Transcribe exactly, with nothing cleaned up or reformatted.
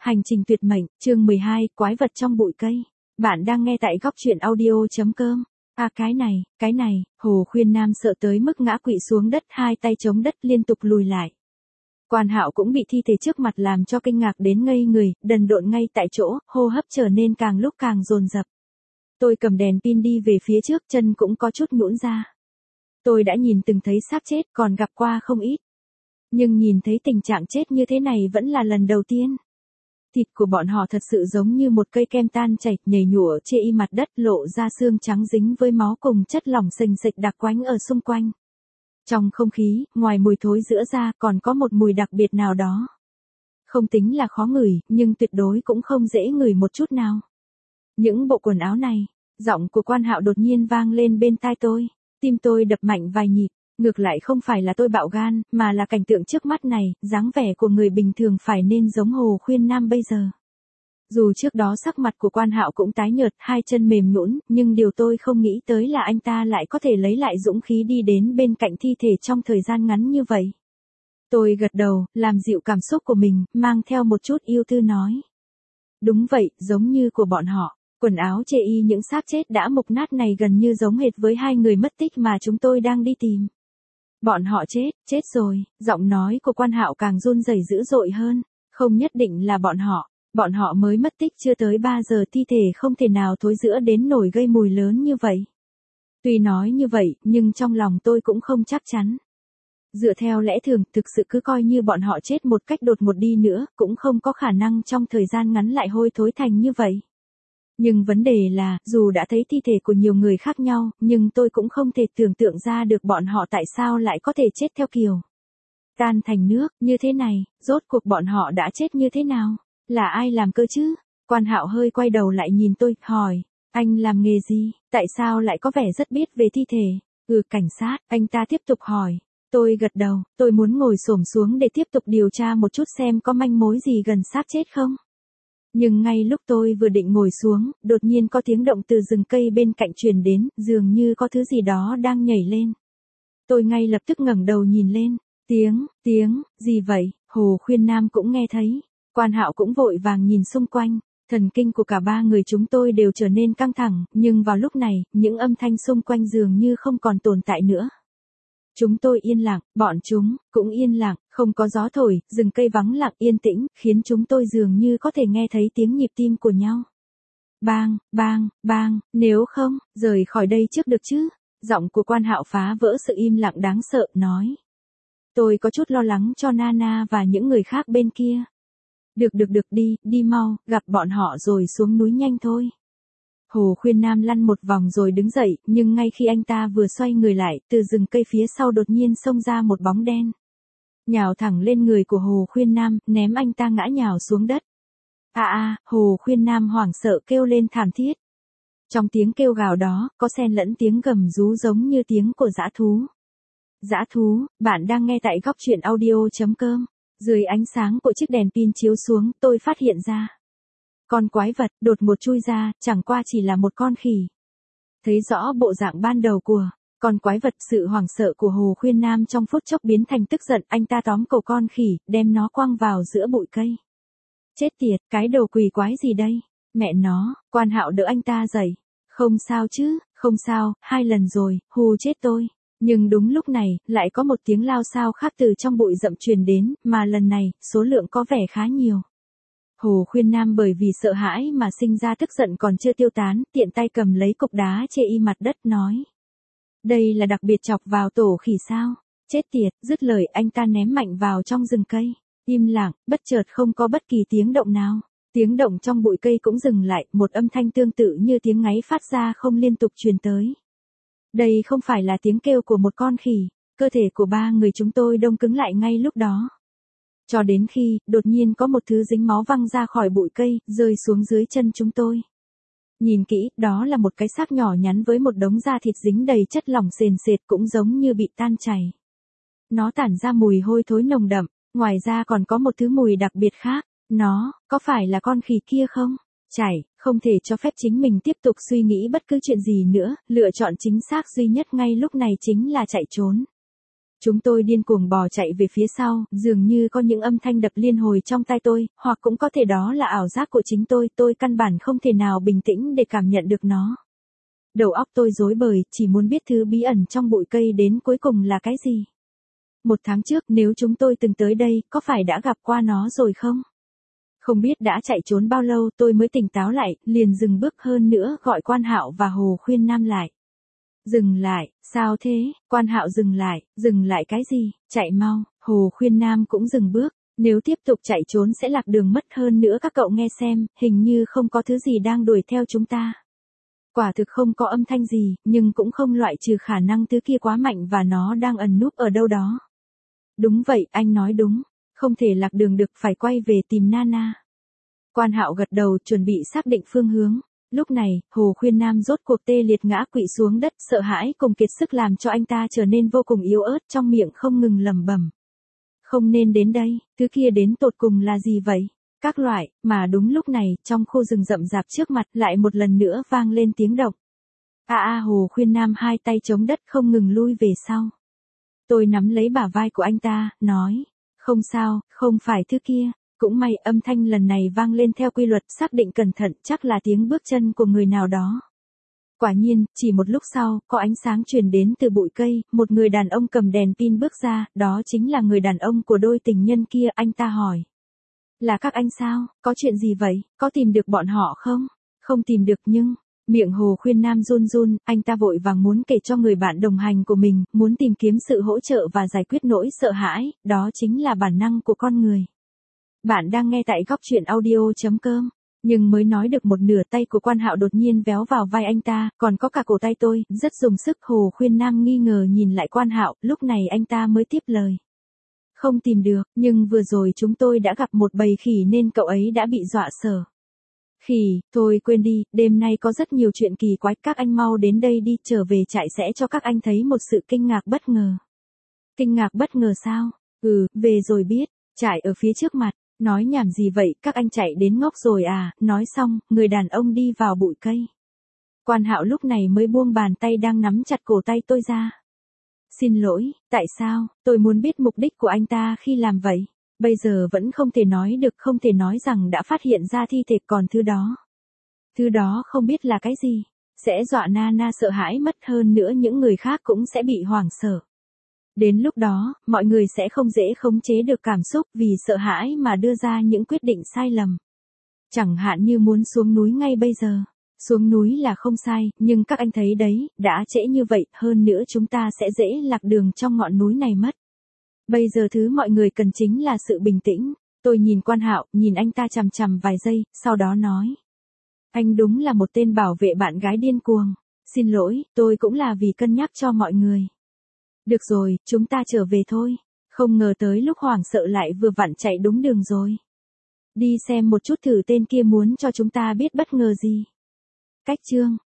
Hành trình tuyệt mệnh, chương mười hai, quái vật trong bụi cây. Bạn đang nghe tại góc truyện audio.com. À cái này, cái này, Hồ Khuyên Nam sợ tới mức ngã quỵ xuống đất, hai tay chống đất liên tục lùi lại. Quan Hạo cũng bị thi thể trước mặt làm cho kinh ngạc đến ngây người, đần độn ngay tại chỗ, hô hấp trở nên càng lúc càng dồn dập. Tôi cầm đèn pin đi về phía trước, chân cũng có chút nhũn ra. Tôi đã nhìn từng thấy xác chết, còn gặp qua không ít. Nhưng nhìn thấy tình trạng chết như thế này vẫn là lần đầu tiên. Thịt của bọn họ thật sự giống như một cây kem tan chảy, nhầy nhụa chê y mặt đất, lộ ra xương trắng dính với máu cùng chất lỏng sình sịch đặc quánh ở xung quanh. Trong không khí, ngoài mùi thối rữa ra, còn có một mùi đặc biệt nào đó. Không tính là khó ngửi, nhưng tuyệt đối cũng không dễ ngửi một chút nào. Những bộ quần áo này, giọng của Quan Hạo đột nhiên vang lên bên tai tôi, tim tôi đập mạnh vài nhịp. Ngược lại không phải là tôi bạo gan, mà là cảnh tượng trước mắt này, dáng vẻ của người bình thường phải nên giống Hồ Khuyên Nam bây giờ. Dù trước đó sắc mặt của Quan Hạo cũng tái nhợt, hai chân mềm nhũn, nhưng điều tôi không nghĩ tới là anh ta lại có thể lấy lại dũng khí đi đến bên cạnh thi thể trong thời gian ngắn như vậy. Tôi gật đầu, làm dịu cảm xúc của mình, mang theo một chút yêu tư nói. Đúng vậy, giống như của bọn họ. Quần áo chê y những xác chết đã mục nát này gần như giống hệt với hai người mất tích mà chúng tôi đang đi tìm. Bọn họ chết, chết rồi, giọng nói của Quan Hạo càng run rẩy dữ dội hơn, không nhất định là bọn họ, bọn họ mới mất tích chưa tới ba giờ, thi thể không thể nào thối rữa đến nổi gây mùi lớn như vậy. Tuy nói như vậy, nhưng trong lòng tôi cũng không chắc chắn. Dựa theo lẽ thường, thực sự cứ coi như bọn họ chết một cách đột ngột đi nữa, cũng không có khả năng trong thời gian ngắn lại hôi thối thành như vậy. Nhưng vấn đề là, dù đã thấy thi thể của nhiều người khác nhau, nhưng tôi cũng không thể tưởng tượng ra được bọn họ tại sao lại có thể chết theo kiểu tan thành nước, như thế này, rốt cuộc bọn họ đã chết như thế nào? Là ai làm cơ chứ? Quan Hạo hơi quay đầu lại nhìn tôi, hỏi, anh làm nghề gì? Tại sao lại có vẻ rất biết về thi thể? Ừ, cảnh sát, anh ta tiếp tục hỏi. Tôi gật đầu, tôi muốn ngồi xổm xuống để tiếp tục điều tra một chút xem có manh mối gì gần xác chết không? Nhưng ngay lúc tôi vừa định ngồi xuống, đột nhiên có tiếng động từ rừng cây bên cạnh truyền đến, dường như có thứ gì đó đang nhảy lên. Tôi ngay lập tức ngẩng đầu nhìn lên, tiếng, tiếng, gì vậy? Hồ Khuyên Nam cũng nghe thấy. Quan Hạo cũng vội vàng nhìn xung quanh, thần kinh của cả ba người chúng tôi đều trở nên căng thẳng, nhưng vào lúc này, những âm thanh xung quanh dường như không còn tồn tại nữa. Chúng tôi yên lặng, bọn chúng cũng yên lặng, không có gió thổi, rừng cây vắng lặng yên tĩnh, khiến chúng tôi dường như có thể nghe thấy tiếng nhịp tim của nhau. Bang, bang, bang, nếu không, rời khỏi đây trước được chứ? Giọng của Quan Hạo phá vỡ sự im lặng đáng sợ, nói. Tôi có chút lo lắng cho Nana và những người khác bên kia. Được được được đi, đi mau, gặp bọn họ rồi xuống núi nhanh thôi. Hồ Khuyên Nam lăn một vòng rồi đứng dậy, nhưng ngay khi anh ta vừa xoay người lại, từ rừng cây phía sau đột nhiên xông ra một bóng đen. Nhào thẳng lên người của Hồ Khuyên Nam, ném anh ta ngã nhào xuống đất. À à, Hồ Khuyên Nam hoảng sợ kêu lên thảm thiết. Trong tiếng kêu gào đó, có xen lẫn tiếng gầm rú giống như tiếng của dã thú. Dã thú, bạn đang nghe tại góc truyện audio.com. Dưới ánh sáng của chiếc đèn pin chiếu xuống, tôi phát hiện ra. Con quái vật, đột ngột chui ra, chẳng qua chỉ là một con khỉ. Thấy rõ bộ dạng ban đầu của con quái vật, sự hoảng sợ của Hồ Khuyên Nam trong phút chốc biến thành tức giận, anh ta tóm cổ con khỉ, đem nó quăng vào giữa bụi cây. Chết tiệt, cái đồ quỷ quái gì đây? Mẹ nó, Quan Hạo đỡ anh ta dậy. Không sao chứ, không sao, hai lần rồi, hù chết tôi. Nhưng đúng lúc này, lại có một tiếng lao xao khác từ trong bụi rậm truyền đến, mà lần này, số lượng có vẻ khá nhiều. Hồ Khuyên Nam bởi vì sợ hãi mà sinh ra tức giận còn chưa tiêu tán, tiện tay cầm lấy cục đá chê y mặt đất nói. Đây là đặc biệt chọc vào tổ khỉ sao? Chết tiệt, dứt lời anh ta ném mạnh vào trong rừng cây. Im lặng, bất chợt không có bất kỳ tiếng động nào. Tiếng động trong bụi cây cũng dừng lại, một âm thanh tương tự như tiếng ngáy phát ra không liên tục truyền tới. Đây không phải là tiếng kêu của một con khỉ, cơ thể của ba người chúng tôi đông cứng lại ngay lúc đó. Cho đến khi, đột nhiên có một thứ dính máu văng ra khỏi bụi cây, rơi xuống dưới chân chúng tôi. Nhìn kỹ, đó là một cái xác nhỏ nhắn với một đống da thịt dính đầy chất lỏng sền sệt, cũng giống như bị tan chảy. Nó tản ra mùi hôi thối nồng đậm, ngoài ra còn có một thứ mùi đặc biệt khác. Nó, có phải là con khỉ kia không? Chảy, không thể cho phép chính mình tiếp tục suy nghĩ bất cứ chuyện gì nữa, lựa chọn chính xác duy nhất ngay lúc này chính là chạy trốn. Chúng tôi điên cuồng bò chạy về phía sau, dường như có những âm thanh đập liên hồi trong tai tôi, hoặc cũng có thể đó là ảo giác của chính tôi, tôi căn bản không thể nào bình tĩnh để cảm nhận được nó. Đầu óc tôi rối bời, chỉ muốn biết thứ bí ẩn trong bụi cây đến cuối cùng là cái gì. Một tháng trước, nếu chúng tôi từng tới đây, có phải đã gặp qua nó rồi không? Không biết đã chạy trốn bao lâu tôi mới tỉnh táo lại, liền dừng bước hơn nữa gọi Quan Hạo và Hồ Khuyên Nam lại. Dừng lại, sao thế? Quan Hạo dừng lại, dừng lại cái gì? Chạy mau, Hồ Khuyên Nam cũng dừng bước, nếu tiếp tục chạy trốn sẽ lạc đường mất hơn nữa các cậu nghe xem, hình như không có thứ gì đang đuổi theo chúng ta. Quả thực không có âm thanh gì, nhưng cũng không loại trừ khả năng thứ kia quá mạnh và nó đang ẩn núp ở đâu đó. Đúng vậy, anh nói đúng, không thể lạc đường được, phải quay về tìm Nana. Quan Hạo gật đầu chuẩn bị xác định phương hướng. Lúc này, Hồ Khuyên Nam rốt cuộc tê liệt ngã quỵ xuống đất, sợ hãi cùng kiệt sức làm cho anh ta trở nên vô cùng yếu ớt, trong miệng không ngừng lẩm bẩm. Không nên đến đây, thứ kia đến tột cùng là gì vậy? Các loại, mà đúng lúc này, trong khu rừng rậm rạp trước mặt lại một lần nữa vang lên tiếng động. A a Hồ Khuyên Nam hai tay chống đất không ngừng lui về sau. Tôi nắm lấy bả vai của anh ta, nói, không sao, không phải thứ kia. Cũng may âm thanh lần này vang lên theo quy luật, xác định cẩn thận, chắc là tiếng bước chân của người nào đó. Quả nhiên, chỉ một lúc sau, có ánh sáng truyền đến từ bụi cây, một người đàn ông cầm đèn pin bước ra, đó chính là người đàn ông của đôi tình nhân kia, anh ta hỏi. Là các anh sao, có chuyện gì vậy, có tìm được bọn họ không? Không tìm được nhưng, miệng Hồ Khuyên Nam run run, anh ta vội vàng muốn kể cho người bạn đồng hành của mình, muốn tìm kiếm sự hỗ trợ và giải quyết nỗi sợ hãi, đó chính là bản năng của con người. Bạn đang nghe tại góc truyện audio.com, nhưng mới nói được một nửa tay của Quan Hạo đột nhiên véo vào vai anh ta, còn có cả cổ tay tôi, rất dùng sức. Hồ Khuyên Nam nghi ngờ nhìn lại Quan Hạo, lúc này anh ta mới tiếp lời. Không tìm được, nhưng vừa rồi chúng tôi đã gặp một bầy khỉ nên cậu ấy đã bị dọa sợ. Khỉ, thôi quên đi, đêm nay có rất nhiều chuyện kỳ quái, các anh mau đến đây đi, trở về trại sẽ cho các anh thấy một sự kinh ngạc bất ngờ. Kinh ngạc bất ngờ sao? Ừ, về rồi biết, trại ở phía trước mặt. Nói nhảm gì vậy, các anh chạy đến ngốc rồi à? Nói xong, người đàn ông đi vào bụi cây. Quan Hạo lúc này mới buông bàn tay đang nắm chặt cổ tay tôi ra. Xin lỗi, tại sao? Tôi muốn biết mục đích của anh ta khi làm vậy. Bây giờ vẫn không thể nói được, không thể nói rằng đã phát hiện ra thi thể, còn thứ đó. Thứ đó không biết là cái gì. Sẽ dọa Nana sợ hãi mất, hơn nữa những người khác cũng sẽ bị hoảng sợ. Đến lúc đó, mọi người sẽ không dễ khống chế được cảm xúc vì sợ hãi mà đưa ra những quyết định sai lầm. Chẳng hạn như muốn xuống núi ngay bây giờ. Xuống núi là không sai, nhưng các anh thấy đấy, đã trễ như vậy, hơn nữa chúng ta sẽ dễ lạc đường trong ngọn núi này mất. Bây giờ thứ mọi người cần chính là sự bình tĩnh. Tôi nhìn Quan Hạo, nhìn anh ta chằm chằm vài giây, sau đó nói. Anh đúng là một tên bảo vệ bạn gái điên cuồng. Xin lỗi, tôi cũng là vì cân nhắc cho mọi người. Được rồi, chúng ta trở về thôi. Không ngờ tới lúc hoảng sợ lại vừa vặn chạy đúng đường rồi. Đi xem một chút thử tên kia muốn cho chúng ta biết bất ngờ gì. Cách chương